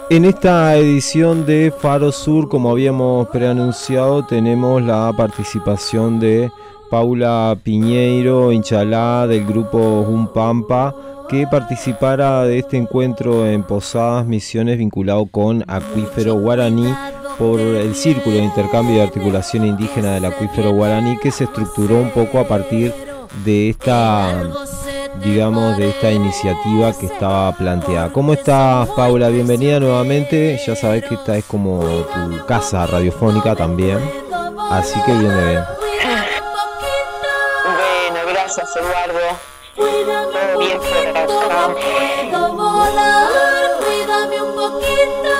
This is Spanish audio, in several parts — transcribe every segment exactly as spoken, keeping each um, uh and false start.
En esta edición de Faro Sur, como habíamos preanunciado, tenemos la participación de Paula Piñeiro, Inchalá, del grupo Humpampa, que participara de este encuentro en Posadas Misiones vinculado con Acuífero Guaraní por el Círculo de Intercambio y Articulación Indígena del Acuífero Guaraní, que se estructuró un poco a partir de esta, digamos, de esta iniciativa que estaba planteada. ¿Cómo estás, Paula? Bienvenida nuevamente. Ya sabes que esta es como tu casa radiofónica también, así que bienvenida. Bueno, gracias, Eduardo. Todo bien por acá. Puedo volar, cuídame un poquito.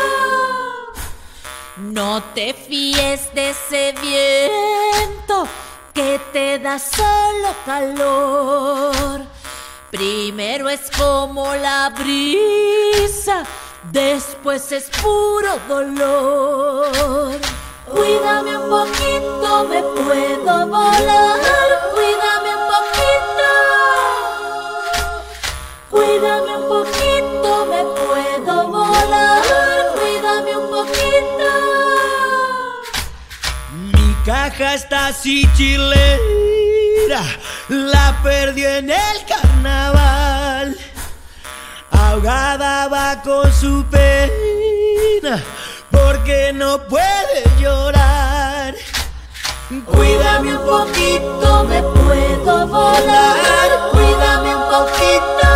No te fíes de ese viento que te da solo calor. Primero es como la brisa, después es puro dolor. Cuídame un poquito, me puedo volar. Cuídame un poquito. Cuídame un poquito, me puedo volar. Cuídame un poquito. Mi caja está así chilera, la perdí en el carnaval. Ahogada va con su pena, porque no puede llorar. Cuídame un poquito, me puedo volar. Cuídame un poquito.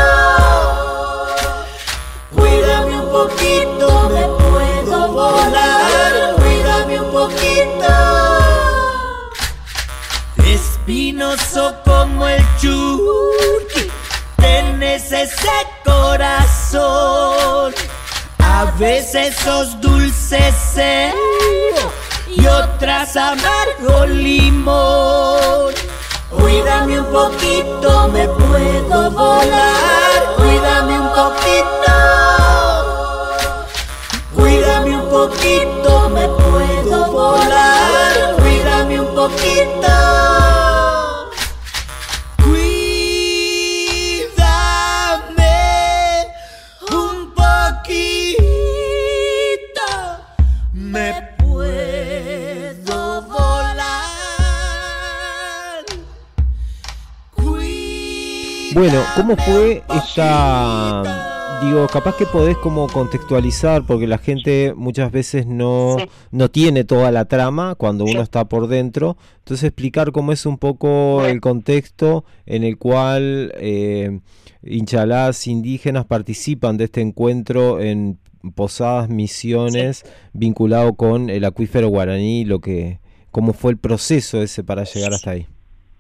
Cuídame un poquito, me puedo volar. Cuídame un poquito. Espinoso como el churqui, tenés ese corazón. A veces sos dulce cebo y otras amargo limón. Cuídame un poquito, me puedo volar. Cuídame un poquito. Cuídame un poquito, me puedo volar. Cuídame un poquito. Bueno, ¿cómo fue esta, digo, capaz que podés como contextualizar, porque la gente muchas veces no, Sí. no tiene toda la trama cuando Sí. uno está por dentro, entonces explicar cómo es un poco Bueno. el contexto en el cual eh, inchalás indígenas participan de este encuentro en Posadas Misiones vinculado con el acuífero guaraní, lo que, cómo fue el proceso ese para llegar hasta ahí.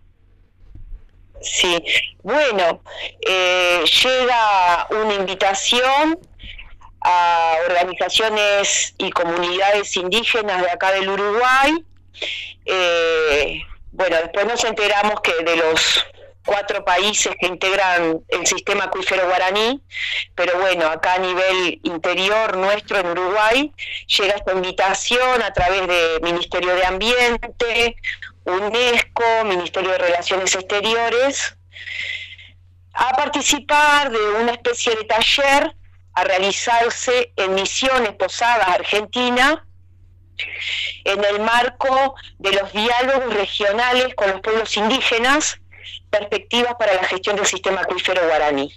Sí, bueno, eh, llega una invitación a organizaciones y comunidades indígenas de acá del Uruguay. Eh, bueno, después nos enteramos que de los cuatro países que integran el sistema acuífero guaraní, pero bueno, acá a nivel interior nuestro en Uruguay, llega esta invitación a través del Ministerio de Ambiente, UNESCO, Ministerio de Relaciones Exteriores, a participar de una especie de taller a realizarse en Misiones, Posadas, Argentina, en el marco de los diálogos regionales con los pueblos indígenas, perspectivas para la gestión del sistema acuífero guaraní.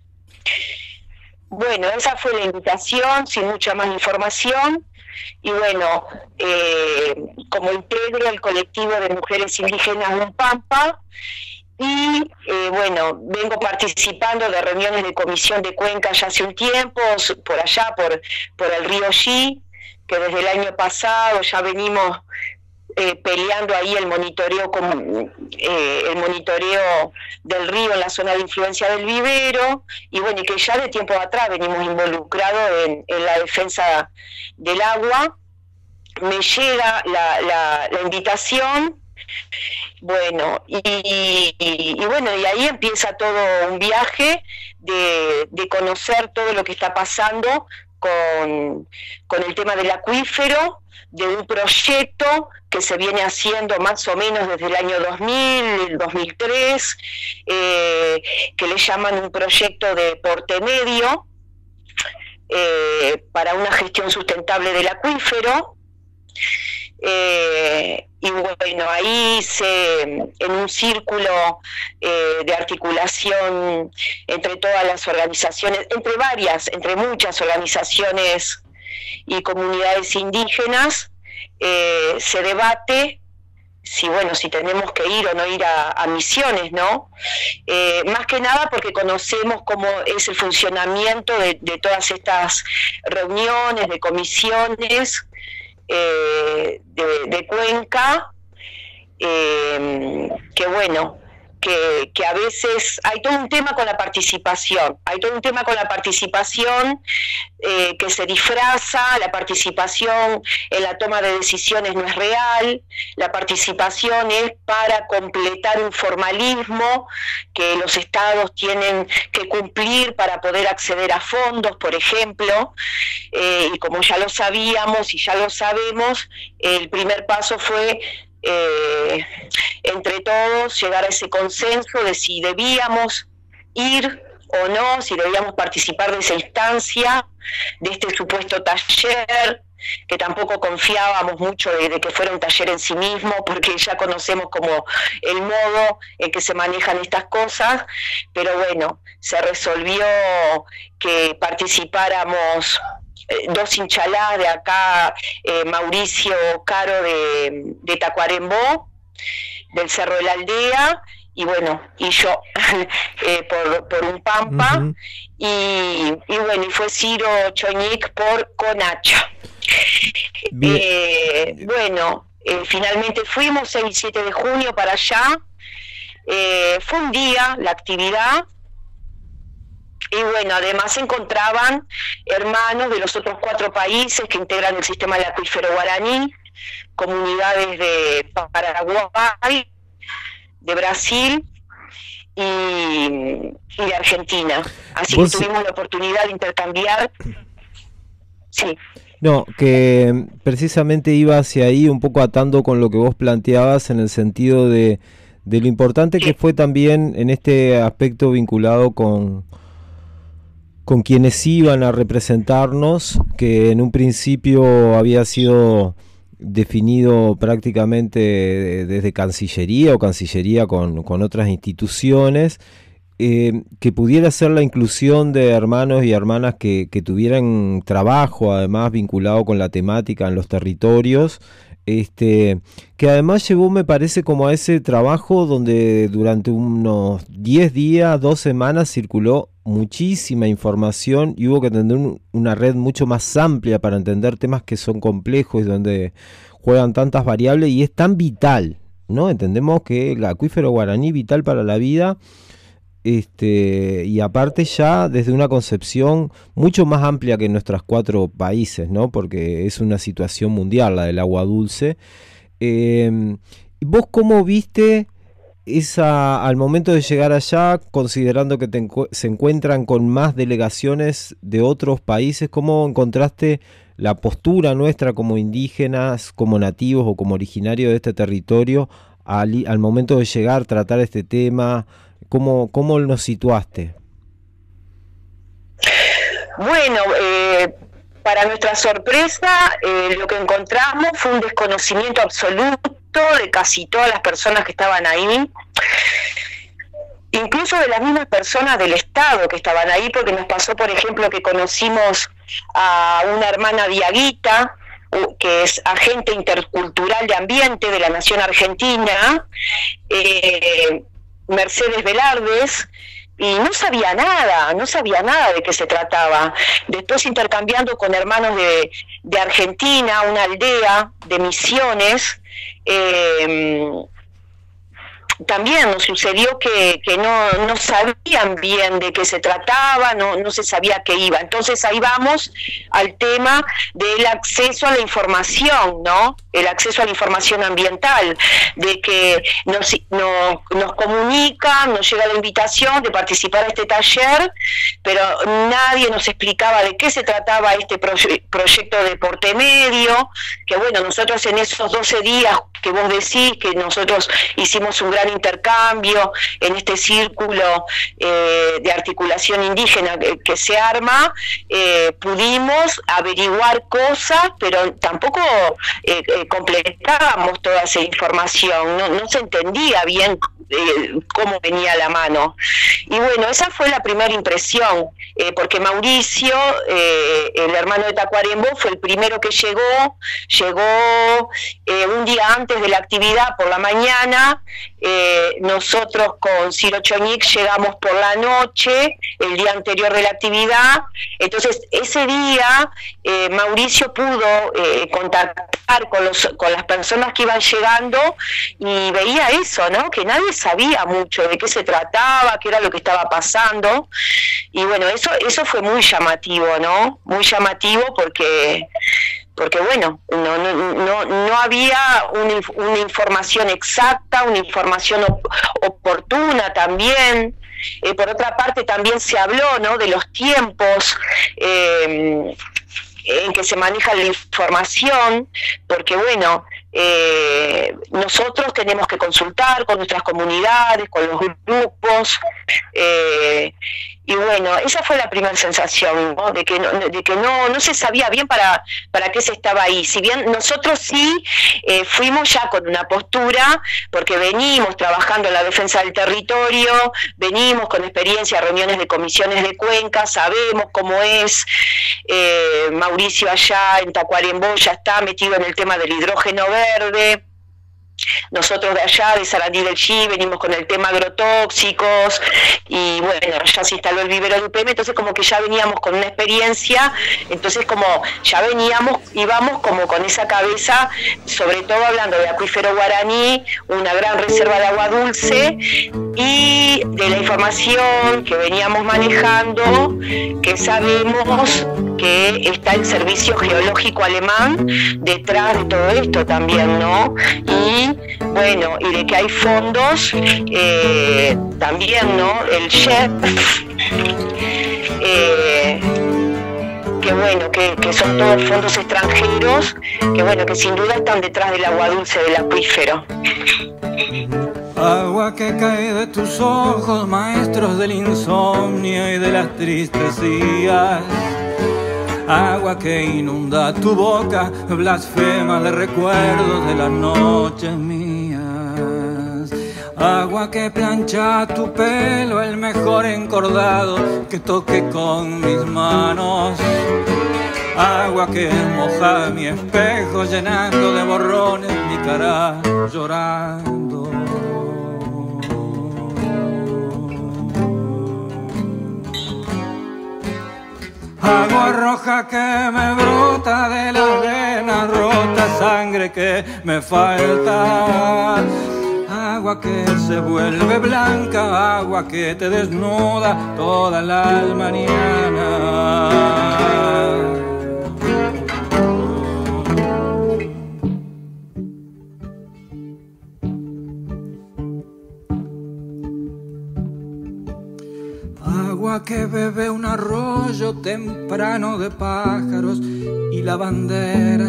Bueno, esa fue la invitación, sin mucha más información. Y bueno, eh, como integro el colectivo de mujeres indígenas Humpampa, y eh, bueno, vengo participando de reuniones de comisión de Cuenca ya hace un tiempo, por allá, por, por el río Xi, que desde el año pasado ya venimos eh, peleando ahí el monitoreo, con, eh, el monitoreo del río en la zona de influencia del vivero, y bueno, y que ya de tiempo atrás venimos involucrados en, en la defensa del agua. Me llega la, la, la invitación, bueno, y, y, y bueno, y ahí empieza todo un viaje de, de conocer todo lo que está pasando con, con el tema del acuífero, de un proyecto que se viene haciendo más o menos desde el año dos mil, el dos mil tres, eh, que le llaman un proyecto de porte medio, eh, para una gestión sustentable del acuífero. Eh, y bueno, ahí se, en un círculo eh, de articulación entre todas las organizaciones, entre varias, entre muchas organizaciones y comunidades indígenas, eh, se debate si bueno, si tenemos que ir o no ir a, a misiones, ¿no? Eh, más que nada porque conocemos cómo es el funcionamiento de, de todas estas reuniones, de comisiones eh, de, de Cuenca, eh, que bueno, que, que a veces hay todo un tema con la participación, hay todo un tema con la participación eh, que se disfraza, la participación en la toma de decisiones no es real, la participación es para completar un formalismo que los estados tienen que cumplir para poder acceder a fondos, por ejemplo, eh, y como ya lo sabíamos y ya lo sabemos, el primer paso fue Eh, entre todos llegar a ese consenso de si debíamos ir o no, si debíamos participar de esa instancia, de este supuesto taller, que tampoco confiábamos mucho de, de que fuera un taller en sí mismo, porque ya conocemos como el modo en que se manejan estas cosas, pero bueno, se resolvió que participáramos dos inchalás de acá, eh, Mauricio Caro de, de Tacuarembó, del Cerro de la Aldea, y bueno, y yo eh, por, por un Pampa, uh-huh. y, y bueno, y fue Ciro Choñic por Conacha. Eh, bueno, eh, finalmente fuimos seis y siete de junio para allá, eh, fue un día la actividad. Y bueno, además se encontraban hermanos de los otros cuatro países que integran el sistema del acuífero guaraní, comunidades de Paraguay, de Brasil y, y de Argentina. Así que tuvimos la oportunidad de intercambiar. Sí. No, que precisamente iba hacia ahí, un poco atando con lo que vos planteabas en el sentido de, de lo importante sí. que fue también en este aspecto vinculado con... con quienes iban a representarnos, que en un principio había sido definido prácticamente desde Cancillería o Cancillería con, con otras instituciones, eh, que pudiera ser la inclusión de hermanos y hermanas que, que tuvieran trabajo, además vinculado con la temática en los territorios, este que además llevó, me parece, como a ese trabajo donde durante unos diez días, dos semanas circuló muchísima información y hubo que tener un, una red mucho más amplia para entender temas que son complejos y donde juegan tantas variables, y es tan vital, ¿no? Entendemos que el acuífero guaraní vital para la vida, este y aparte ya desde una concepción mucho más amplia que en nuestros cuatro países, ¿no? Porque es una situación mundial la del agua dulce. Eh, ¿Vos cómo viste esa al momento de llegar allá, considerando que te encu- se encuentran con más delegaciones de otros países? ¿Cómo encontraste la postura nuestra como indígenas, como nativos o como originarios de este territorio al, al momento de llegar, tratar este tema? ¿Cómo, cómo nos situaste? Bueno, eh, para nuestra sorpresa, eh, lo que encontramos fue un desconocimiento absoluto de casi todas las personas que estaban ahí, incluso de las mismas personas del Estado que estaban ahí, porque nos pasó, por ejemplo, que conocimos a una hermana diaguita, que es agente intercultural de ambiente de la Nación Argentina, eh, Mercedes Velardes, y no sabía nada, no sabía nada de qué se trataba. Después intercambiando con hermanos de, de Argentina, una aldea de Misiones, eh, también nos sucedió que, que no, no sabían bien de qué se trataba, no, no se sabía qué iba. Entonces ahí vamos al tema del acceso a la información, ¿no? El acceso a la información ambiental, de que nos, nos, nos comunican, nos llega la invitación de participar a este taller, pero nadie nos explicaba de qué se trataba este proye- proyecto de Porte Medio, que bueno, nosotros en esos doce días que vos decís que nosotros hicimos un gran intercambio, en este círculo eh, de articulación indígena que, que se arma, eh, pudimos averiguar cosas, pero tampoco eh, eh, completábamos toda esa información, no, no se entendía bien eh, cómo venía la mano. Y bueno, esa fue la primera impresión, eh, porque Mauricio, eh, el hermano de Tacuarembó, fue el primero que llegó, llegó eh, un día antes de la actividad por la mañana. Eh, nosotros con Ciro Choñic llegamos por la noche, el día anterior de la actividad. Entonces ese día eh, Mauricio pudo eh, contactar con, los, con las personas que iban llegando y veía eso, ¿no? Que nadie sabía mucho de qué se trataba, qué era lo que estaba pasando. Y bueno, eso, eso fue muy llamativo, ¿no? Muy llamativo porque... porque bueno, no, no, no, no había una, una información exacta, una información op oportuna también. Eh, por otra parte también se habló, ¿no?, de los tiempos eh, en que se maneja la información, porque bueno, eh, nosotros tenemos que consultar con nuestras comunidades, con los grupos, eh, y bueno, esa fue la primera sensación, ¿no?, de que no, de que no, no se sabía bien para, para qué se estaba ahí. Si bien nosotros sí eh, fuimos ya con una postura, porque venimos trabajando en la defensa del territorio, venimos con experiencia, reuniones de comisiones de cuenca, sabemos cómo es. eh, Mauricio allá en Tacuarembó ya está metido en el tema del hidrógeno verde. Nosotros de allá, de Sarandí del Chi, venimos con el tema agrotóxicos y bueno, ya se instaló el vivero de U P M, entonces como que ya veníamos con una experiencia, entonces como ya veníamos, íbamos como con esa cabeza, sobre todo hablando de acuífero guaraní, una gran reserva de agua dulce, y de la información que veníamos manejando, que sabemos que está el servicio geológico alemán detrás de todo esto también, ¿no? Y bueno, y de que hay fondos eh, también, ¿no? El C H E F, eh, que bueno, que, que son todos fondos extranjeros, que bueno, que sin duda están detrás del agua dulce del acuífero. Agua que cae de tus ojos, maestros del insomnio y de las tristezas. Agua que inunda tu boca, blasfema de recuerdos de las noches mías. Agua que plancha tu pelo, el mejor encordado que toque con mis manos. Agua que moja mi espejo, llenando de borrones mi cara llorando. Agua roja que me brota de las venas rotas, sangre que me falta. Agua que se vuelve blanca, agua que te desnuda todas las mañanas. Agua que bebe un arroyo temprano de pájaros y lavanderas.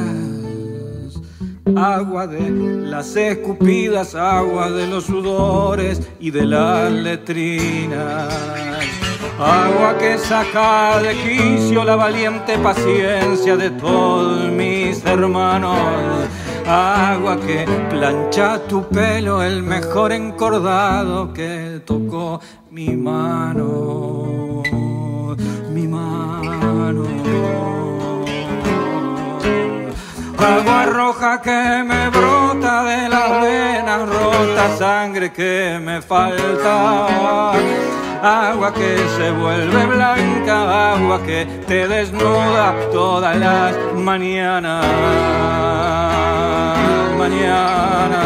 Agua de las escupidas, agua de los sudores y de las letrinas. Agua que saca de quicio la valiente paciencia de todos mis hermanos. Agua que plancha tu pelo, el mejor encordado que tocó mi mano, mi mano. Agua roja que me brota de las venas rotas, sangre que me falta. Agua que se vuelve blanca, agua que te desnuda todas las mañanas, mañanas.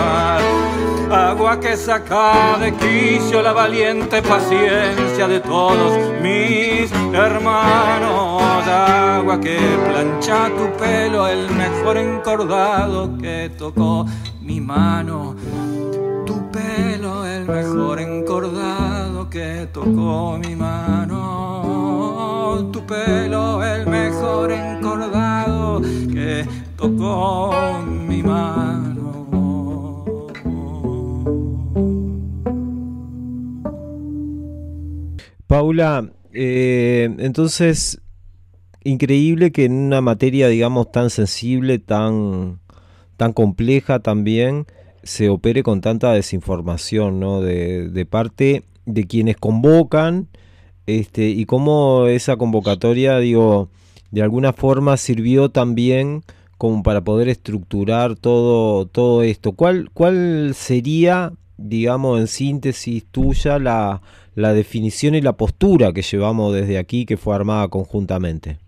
Agua que saca de quicio la valiente paciencia de todos mis hermanos. Agua que plancha tu pelo, el mejor encordado que tocó mi mano. Tu pelo, el mejor encordado que tocó mi mano. Tu pelo, el mejor encordado que tocó mi mano. Paula, eh, entonces, increíble que en una materia, digamos, tan sensible, tan, tan compleja también, se opere con tanta desinformación, ¿no? De, de parte de quienes convocan, este, y cómo esa convocatoria, digo, de alguna forma sirvió también como para poder estructurar todo, todo esto. ¿Cuál, cuál sería, digamos, en síntesis tuya, la, la definición y la postura que llevamos desde aquí, que fue armada conjuntamente?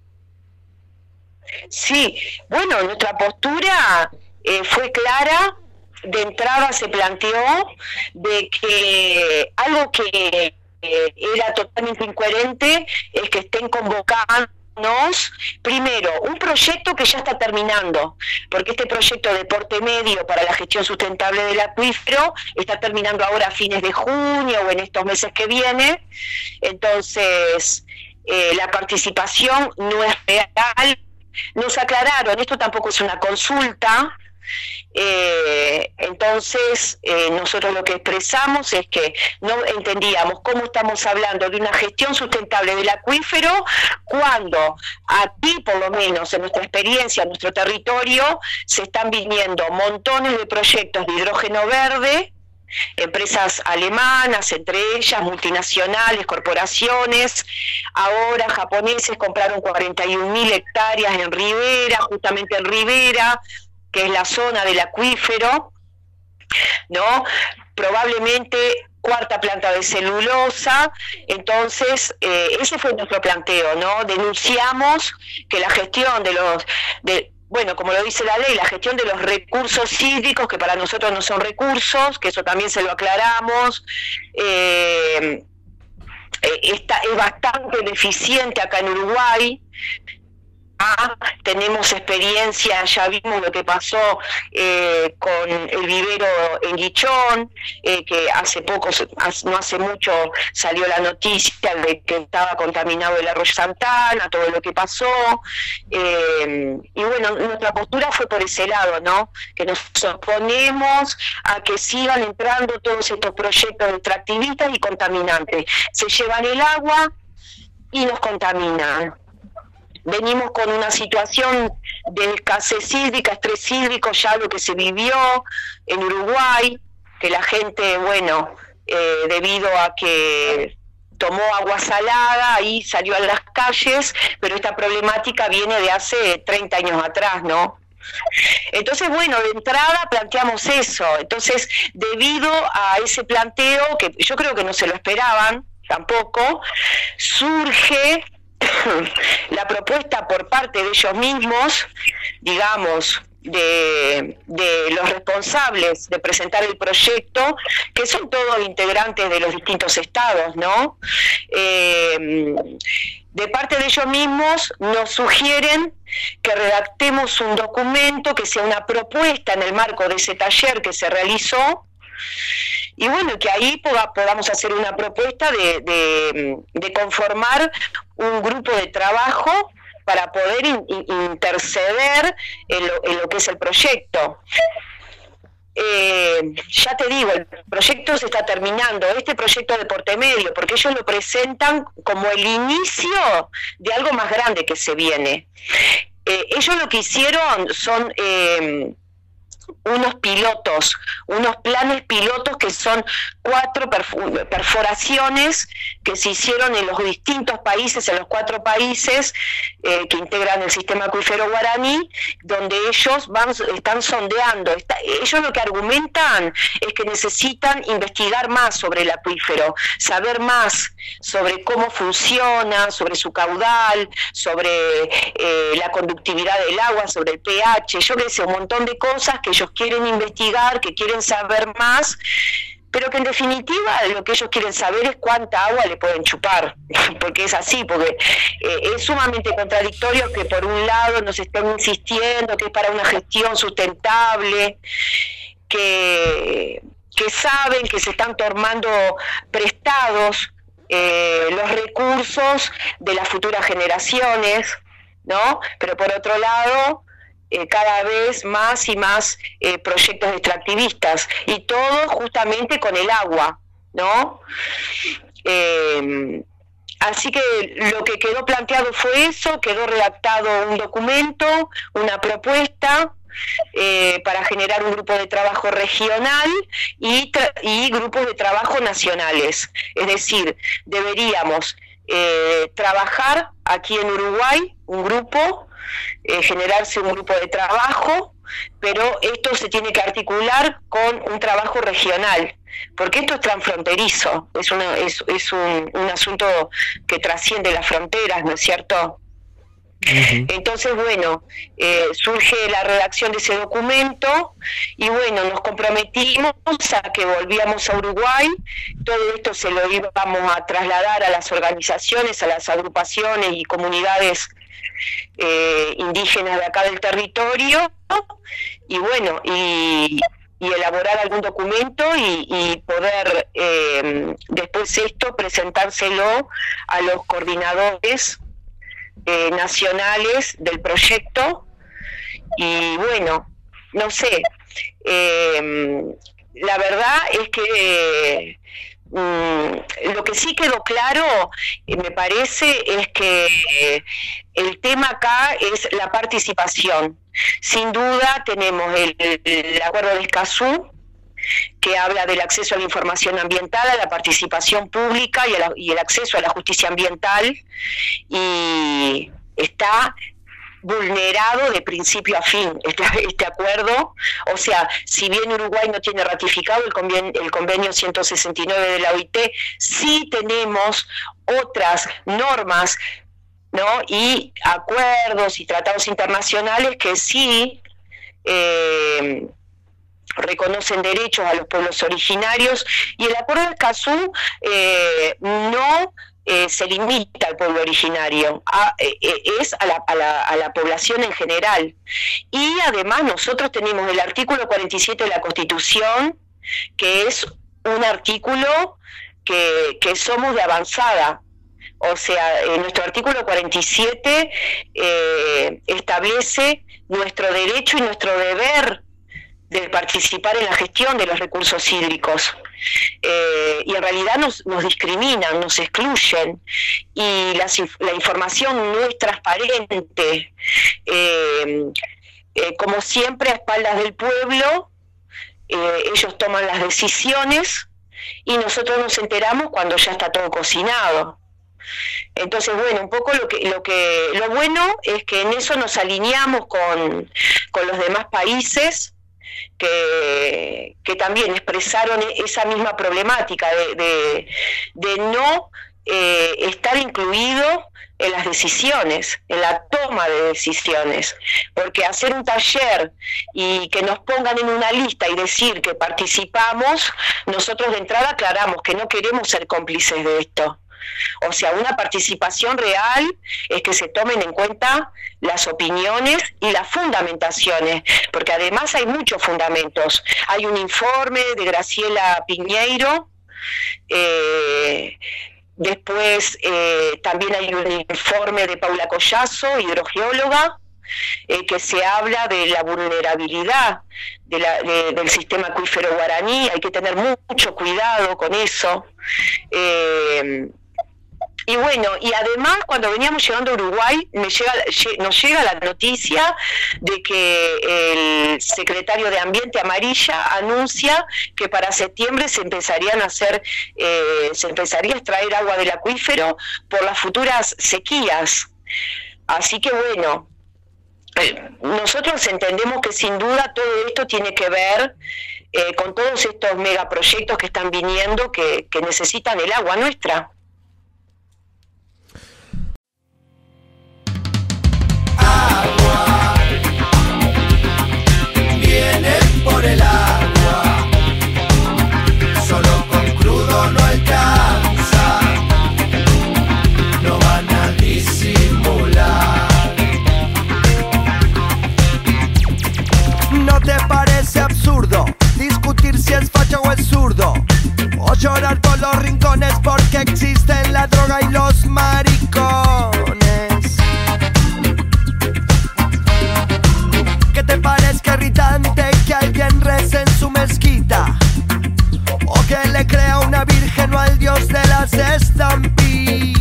Sí, bueno, nuestra postura eh, fue clara. De entrada se planteó de que algo que eh, era totalmente incoherente es que estén convocándonos, primero, un proyecto que ya está terminando, porque este proyecto de porte medio para la gestión sustentable del acuífero está terminando ahora a fines de junio o en estos meses que vienen. Entonces, eh, la participación no es real. Nos aclararon, esto tampoco es una consulta. Eh, entonces eh, nosotros lo que expresamos es que no entendíamos cómo estamos hablando de una gestión sustentable del acuífero cuando aquí, por lo menos en nuestra experiencia, en nuestro territorio, se están viniendo montones de proyectos de hidrógeno verde, empresas alemanas, entre ellas multinacionales, corporaciones. Ahora japoneses compraron cuarenta y un mil hectáreas en Rivera, justamente en Rivera, que es la zona del acuífero, ¿no? Probablemente cuarta planta de celulosa. Entonces, eh, ese fue nuestro planteo, ¿no? Denunciamos que la gestión de los, de, bueno, como lo dice la ley, la gestión de los recursos hídricos, que para nosotros no son recursos, que eso también se lo aclaramos, eh, esta, es bastante deficiente acá en Uruguay. Ah, tenemos experiencia, ya vimos lo que pasó eh, con el vivero en Guichón, eh, que hace poco, no hace mucho salió la noticia de que estaba contaminado el arroyo Santana, todo lo que pasó, eh, y bueno, nuestra postura fue por ese lado, ¿no? Que nos oponemos a que sigan entrando todos estos proyectos extractivistas y contaminantes. Se llevan el agua y nos contaminan. Venimos con una situación de escasez hídrica, estrés hídrico, ya lo que se vivió en Uruguay, que la gente, bueno, eh, debido a que tomó agua salada y salió a las calles, pero esta problemática viene de hace treinta años atrás, ¿no? Entonces, bueno, de entrada planteamos eso. Entonces, debido a ese planteo, que yo creo que no se lo esperaban tampoco, surge la propuesta por parte de ellos mismos, digamos, de, de los responsables de presentar el proyecto, que son todos integrantes de los distintos estados, ¿no? Eh, de parte de ellos mismos nos sugieren que redactemos un documento que sea una propuesta en el marco de ese taller que se realizó, y bueno, que ahí poda, podamos hacer una propuesta de, de, de conformar un grupo de trabajo para poder in, in, interceder en lo, en lo que es el proyecto. Eh, ya te digo, el proyecto se está terminando, este proyecto de porte medio, porque ellos lo presentan como el inicio de algo más grande que se viene. Eh, ellos lo que hicieron son... Eh, unos pilotos, unos planes pilotos que son cuatro perforaciones que se hicieron en los distintos países, en los cuatro países eh, que integran el sistema acuífero guaraní, donde ellos van, están sondeando. Está, ellos lo que argumentan es que necesitan investigar más sobre el acuífero, saber más sobre cómo funciona, sobre su caudal, sobre eh, la conductividad del agua, sobre el pH, yo qué sé, un montón de cosas que ellos quieren investigar, que quieren saber más, pero que en definitiva lo que ellos quieren saber es cuánta agua le pueden chupar, porque es así, porque eh, es sumamente contradictorio que por un lado nos estén insistiendo que es para una gestión sustentable, que, que saben que se están tomando prestados eh, los recursos de las futuras generaciones, ¿no? Pero por otro lado, Eh, cada vez más y más eh, proyectos extractivistas, y todo justamente con el agua, ¿no? Eh, así que lo que quedó planteado fue eso, quedó redactado un documento, una propuesta, Eh, para generar un grupo de trabajo regional y, tra- y grupos de trabajo nacionales. Es decir, deberíamos eh, trabajar aquí en Uruguay, un grupo, eh, generarse un grupo de trabajo, pero esto se tiene que articular con un trabajo regional, porque esto es transfronterizo, es, una, es, es un, un asunto que trasciende las fronteras, ¿no es cierto? Uh-huh. Entonces, bueno, eh, surge la redacción de ese documento y bueno, nos comprometimos a que volvíamos a Uruguay, todo esto se lo íbamos a trasladar a las organizaciones, a las agrupaciones y comunidades eh, indígenas de acá del territorio, y bueno, y, y elaborar algún documento y, y poder eh, después esto presentárselo a los coordinadores Eh, nacionales del proyecto. Y bueno, no sé, eh, la verdad es que eh, mm, lo que sí quedó claro, eh, me parece, es que eh, el tema acá es la participación. Sin duda tenemos el, el acuerdo de Escazú, que habla del acceso a la información ambiental, a la participación pública y, a la, y el acceso a la justicia ambiental, y está vulnerado de principio a fin este, este acuerdo. O sea, si bien Uruguay no tiene ratificado el convenio, el convenio ciento sesenta y nueve de la O I T, sí tenemos otras normas, ¿no?, y acuerdos y tratados internacionales que sí eh, reconocen derechos a los pueblos originarios, y el acuerdo de Escazú eh, no eh, se limita al pueblo originario, a, eh, es a la, a, la, a la población en general. Y además nosotros tenemos el artículo cuarenta y siete de la Constitución, que es un artículo que, que somos de avanzada. O sea, eh, nuestro artículo cuarenta y siete eh, establece nuestro derecho y nuestro deber de participar en la gestión de los recursos hídricos, eh, y en realidad nos, nos discriminan, nos excluyen, y las, la información no es transparente, eh, eh, como siempre a espaldas del pueblo, eh, ellos toman las decisiones y nosotros nos enteramos cuando ya está todo cocinado. Entonces, bueno, un poco lo que lo que lo bueno es que en eso nos alineamos con, con los demás países que, que también expresaron esa misma problemática de, de, de no eh, estar incluido en las decisiones, en la toma de decisiones, porque hacer un taller y que nos pongan en una lista y decir que participamos, nosotros de entrada aclaramos que no queremos ser cómplices de esto. O sea, una participación real es que se tomen en cuenta las opiniones y las fundamentaciones, porque además hay muchos fundamentos. Hay un informe de Graciela Piñeiro, eh, después eh, también hay un informe de Paula Collazo, hidrogeóloga, eh, que se habla de la vulnerabilidad de la, de, del sistema acuífero guaraní. Hay que tener mucho cuidado con eso. Eh, Y bueno, y además cuando veníamos llegando a Uruguay me llega, nos llega la noticia de que el secretario de Ambiente, Amarilla, anuncia que para septiembre se empezarían a hacer, eh, se empezaría a extraer agua del acuífero por las futuras sequías. Así que bueno, eh, nosotros entendemos que sin duda todo esto tiene que ver eh, con todos estos megaproyectos que están viniendo que, que necesitan el agua nuestra. Por el agua, solo con crudo no alcanza, no van a disimular. ¿No te parece absurdo discutir si es facho o es zurdo? O llorar por los rincones porque existen la droga y los maricones. ¿Qué te parezca irritante que alguien rece en su mezquita? O que le crea una virgen o al dios dueños de las estampitas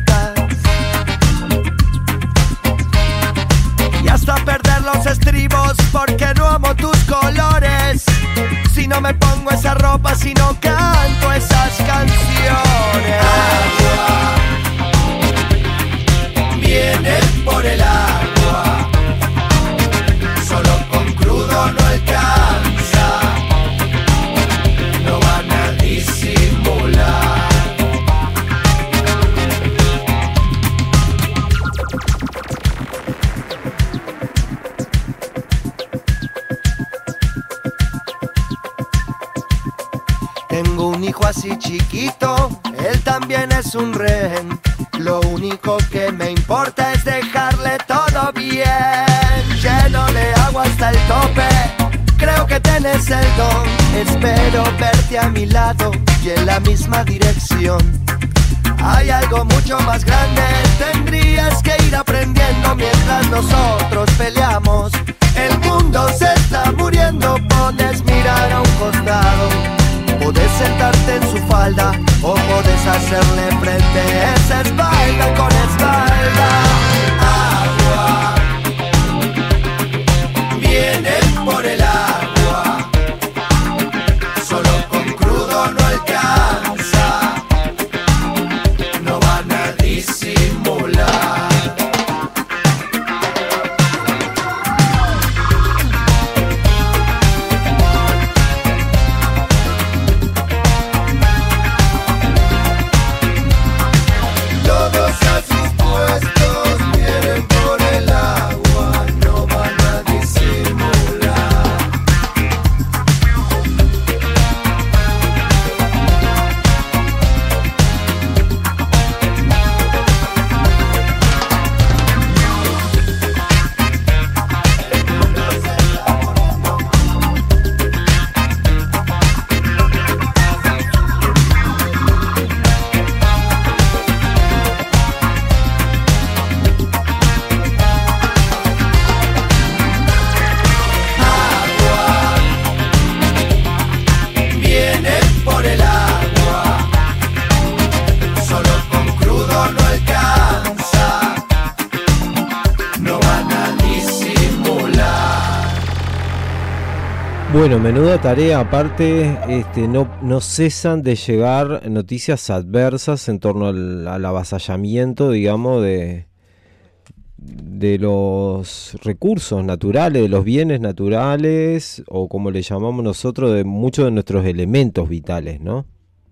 y hasta perder los estribos porque no amo tus colores. Si no me pongo esa ropa, si no canto esas canciones. Agua viene por el agua, solo con crudo no alcanza, no van a disimular. Tengo un hijo así chiquito, él también es un rehén. Lo único que me importa es dejarle todo bien, lleno de agua hasta el tope. Creo que tenés el don, espero verte a mi lado y en la misma dirección. Hay algo mucho más grande, tendrías que ir aprendiendo mientras nosotros peleamos. El mundo se está muriendo, podés mirar a un costado, podés sentarte en su falda o podés hacerle frente. Esa espalda con espalda. Agua viene por el agua, solo con crudo no alcanza, no van a disimular. Bueno, menuda tarea, aparte este, no, no cesan de llegar noticias adversas en torno al, al avasallamiento, digamos, de, de los recursos naturales, de los bienes naturales, o como le llamamos nosotros, de muchos de nuestros elementos vitales, ¿no?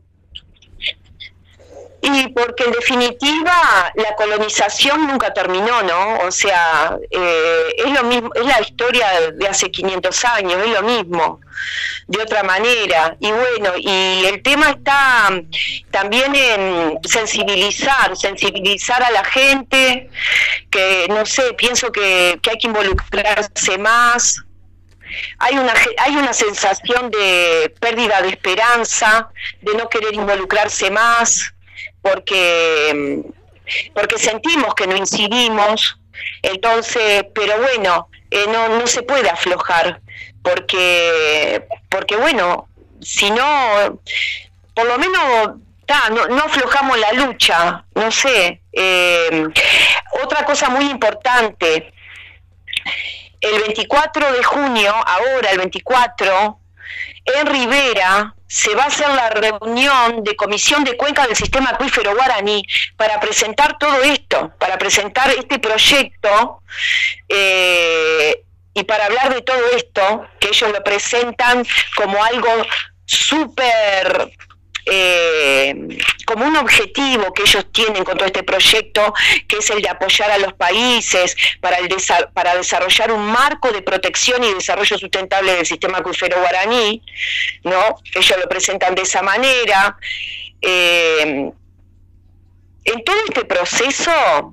Y porque en definitiva la colonización nunca terminó, ¿no? O sea, eh, es lo mismo, es la historia de hace quinientos años, es lo mismo, de otra manera. Y bueno, y el tema está también en sensibilizar, sensibilizar a la gente, que no sé, pienso que, que hay que involucrarse más. Hay una, hay una sensación de pérdida de esperanza, de no querer involucrarse más, porque porque sentimos que no incidimos, entonces, pero bueno, eh, no no se puede aflojar, porque porque bueno, si no, por lo menos ta, no, no aflojamos la lucha, no sé. Eh, otra cosa muy importante, el veinticuatro de junio, ahora el veinticuatro, en Rivera se va a hacer la reunión de Comisión de Cuenca del Sistema Acuífero Guaraní para presentar todo esto, para presentar este proyecto eh, y para hablar de todo esto, que ellos lo presentan como algo súper, eh, como un objetivo que ellos tienen con todo este proyecto, que es el de apoyar a los países para, el desa- para desarrollar un marco de protección y desarrollo sustentable del sistema acuífero guaraní, ¿no? Ellos lo presentan de esa manera. Eh, en todo este proceso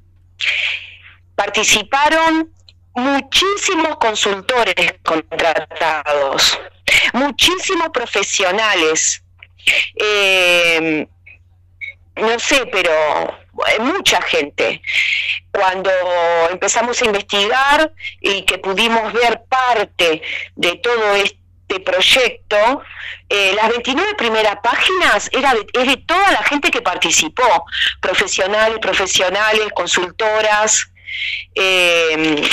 participaron muchísimos consultores contratados, muchísimos profesionales. Eh, no sé, pero mucha gente. Cuando empezamos a investigar y que pudimos ver parte de todo este este proyecto, eh, las veintinueve primeras páginas era de, es de toda la gente que participó, profesionales, profesionales, consultoras, eh,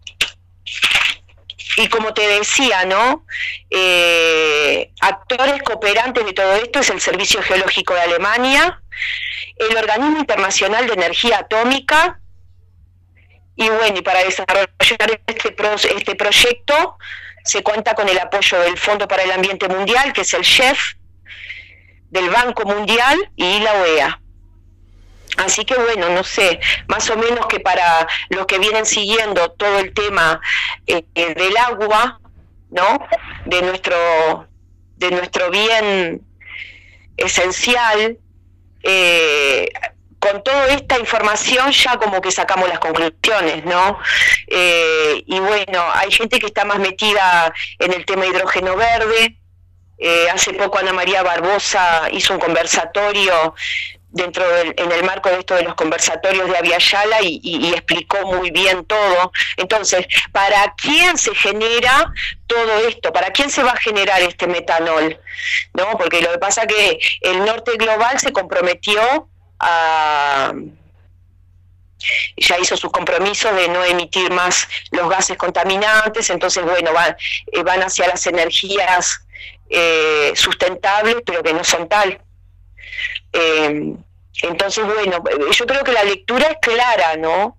y como te decía, ¿no? Eh, actores cooperantes de todo esto es el Servicio Geológico de Alemania, el Organismo Internacional de Energía Atómica, y bueno, y para desarrollar este, pro, este proyecto se cuenta con el apoyo del Fondo para el Ambiente Mundial, que es el C H E F, del Banco Mundial y la O E A. Así que bueno, no sé, más o menos que para los que vienen siguiendo todo el tema eh, del agua, ¿no? De nuestro, de nuestro bien esencial, eh, con toda esta información ya como que sacamos las conclusiones, ¿no? Eh, y bueno, hay gente que está más metida en el tema hidrógeno verde. Eh, hace poco Ana María Barbosa hizo un conversatorio dentro del, en el marco de esto de los conversatorios de Aviala y, y, y explicó muy bien todo. Entonces, ¿para quién se genera todo esto? ¿Para quién se va a generar este metanol? ¿No? Porque lo que pasa es que el norte global se comprometió a... ya hizo sus compromisos de no emitir más los gases contaminantes, entonces bueno, van, eh, van hacia las energías eh, sustentables, pero que no son tal. Eh, entonces bueno, yo creo que la lectura es clara, ¿no?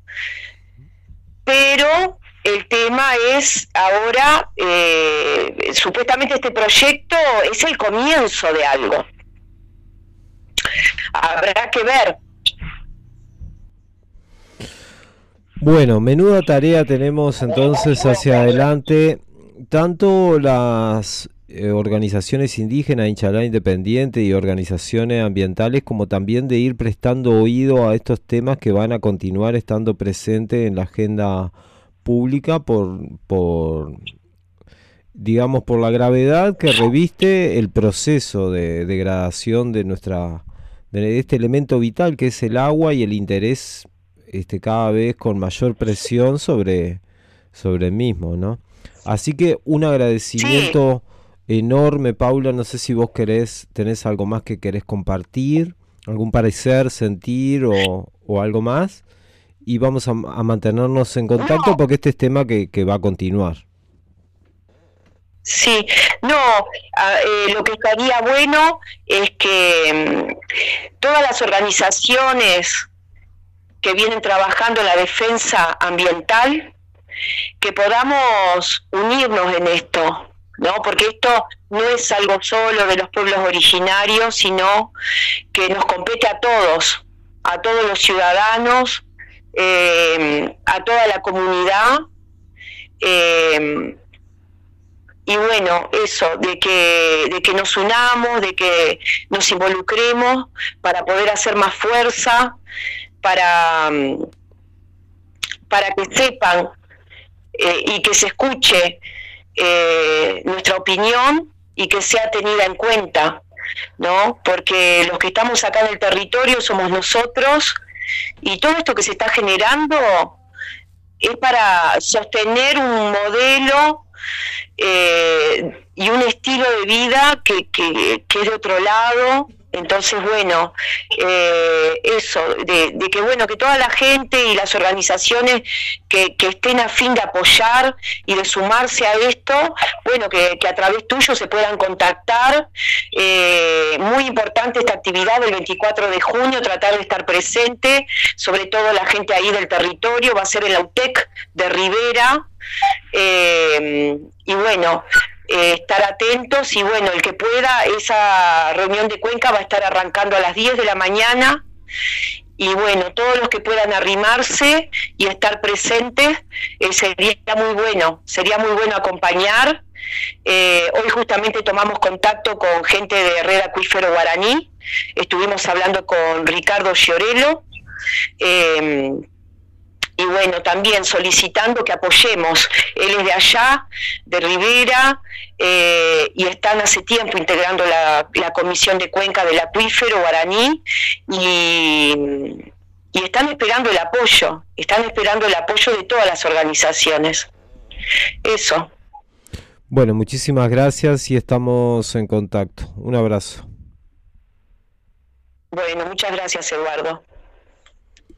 Pero el tema es ahora, eh, supuestamente este proyecto es el comienzo de algo. Habrá que ver. Bueno, menuda tarea tenemos entonces hacia adelante, tanto las eh, organizaciones indígenas, Inchalá Independiente y organizaciones ambientales, como también de ir prestando oído a estos temas que van a continuar estando presentes en la agenda pública por, por digamos, por la gravedad que reviste el proceso de degradación de nuestra, de este elemento vital que es el agua y el interés Este, cada vez con mayor presión sobre, sobre el mismo, ¿no? Así que un agradecimiento sí. enorme, Paula. No sé si vos querés, tenés algo más que querés compartir, algún parecer, sentir o, o algo más. Y vamos a, a mantenernos en contacto no. porque este es tema que, que va a continuar. Sí, no, eh, lo que estaría bueno es que mmm, todas las organizaciones que vienen trabajando en la defensa ambiental, que podamos unirnos en esto, ¿no? Porque esto no es algo solo de los pueblos originarios, sino que nos compete a todos, a todos los ciudadanos, eh, a toda la comunidad, eh, y bueno, eso, de que, de que nos unamos, de que nos involucremos para poder hacer más fuerza, para, para que sepan eh, y que se escuche eh, nuestra opinión y que sea tenida en cuenta, ¿no? Porque los que estamos acá en el territorio somos nosotros y todo esto que se está generando es para sostener un modelo eh, y un estilo de vida que, que, que es de otro lado. Entonces, bueno, eh, eso, de, de que bueno, que toda la gente y las organizaciones que, que estén a fin de apoyar y de sumarse a esto, bueno, que, que a través tuyo se puedan contactar. Eh, muy importante esta actividad del veinticuatro de junio, tratar de estar presente, sobre todo la gente ahí del territorio, va a ser en la U T E C de Rivera, eh, y bueno, Eh, estar atentos y bueno, el que pueda, esa reunión de Cuenca va a estar arrancando a las diez de la mañana y bueno, todos los que puedan arrimarse y estar presentes, eh, sería muy bueno, sería muy bueno acompañar. Eh, hoy justamente tomamos contacto con gente de Red Acuífero Guaraní, estuvimos hablando con Ricardo Giorello, eh, y bueno, también solicitando que apoyemos. Él es de allá, de Rivera, eh, y están hace tiempo integrando la, la comisión de Cuenca del Acuífero Guaraní, y, y están esperando el apoyo, están esperando el apoyo de todas las organizaciones. Eso. Bueno, muchísimas gracias y estamos en contacto. Un abrazo. Bueno, muchas gracias, Eduardo.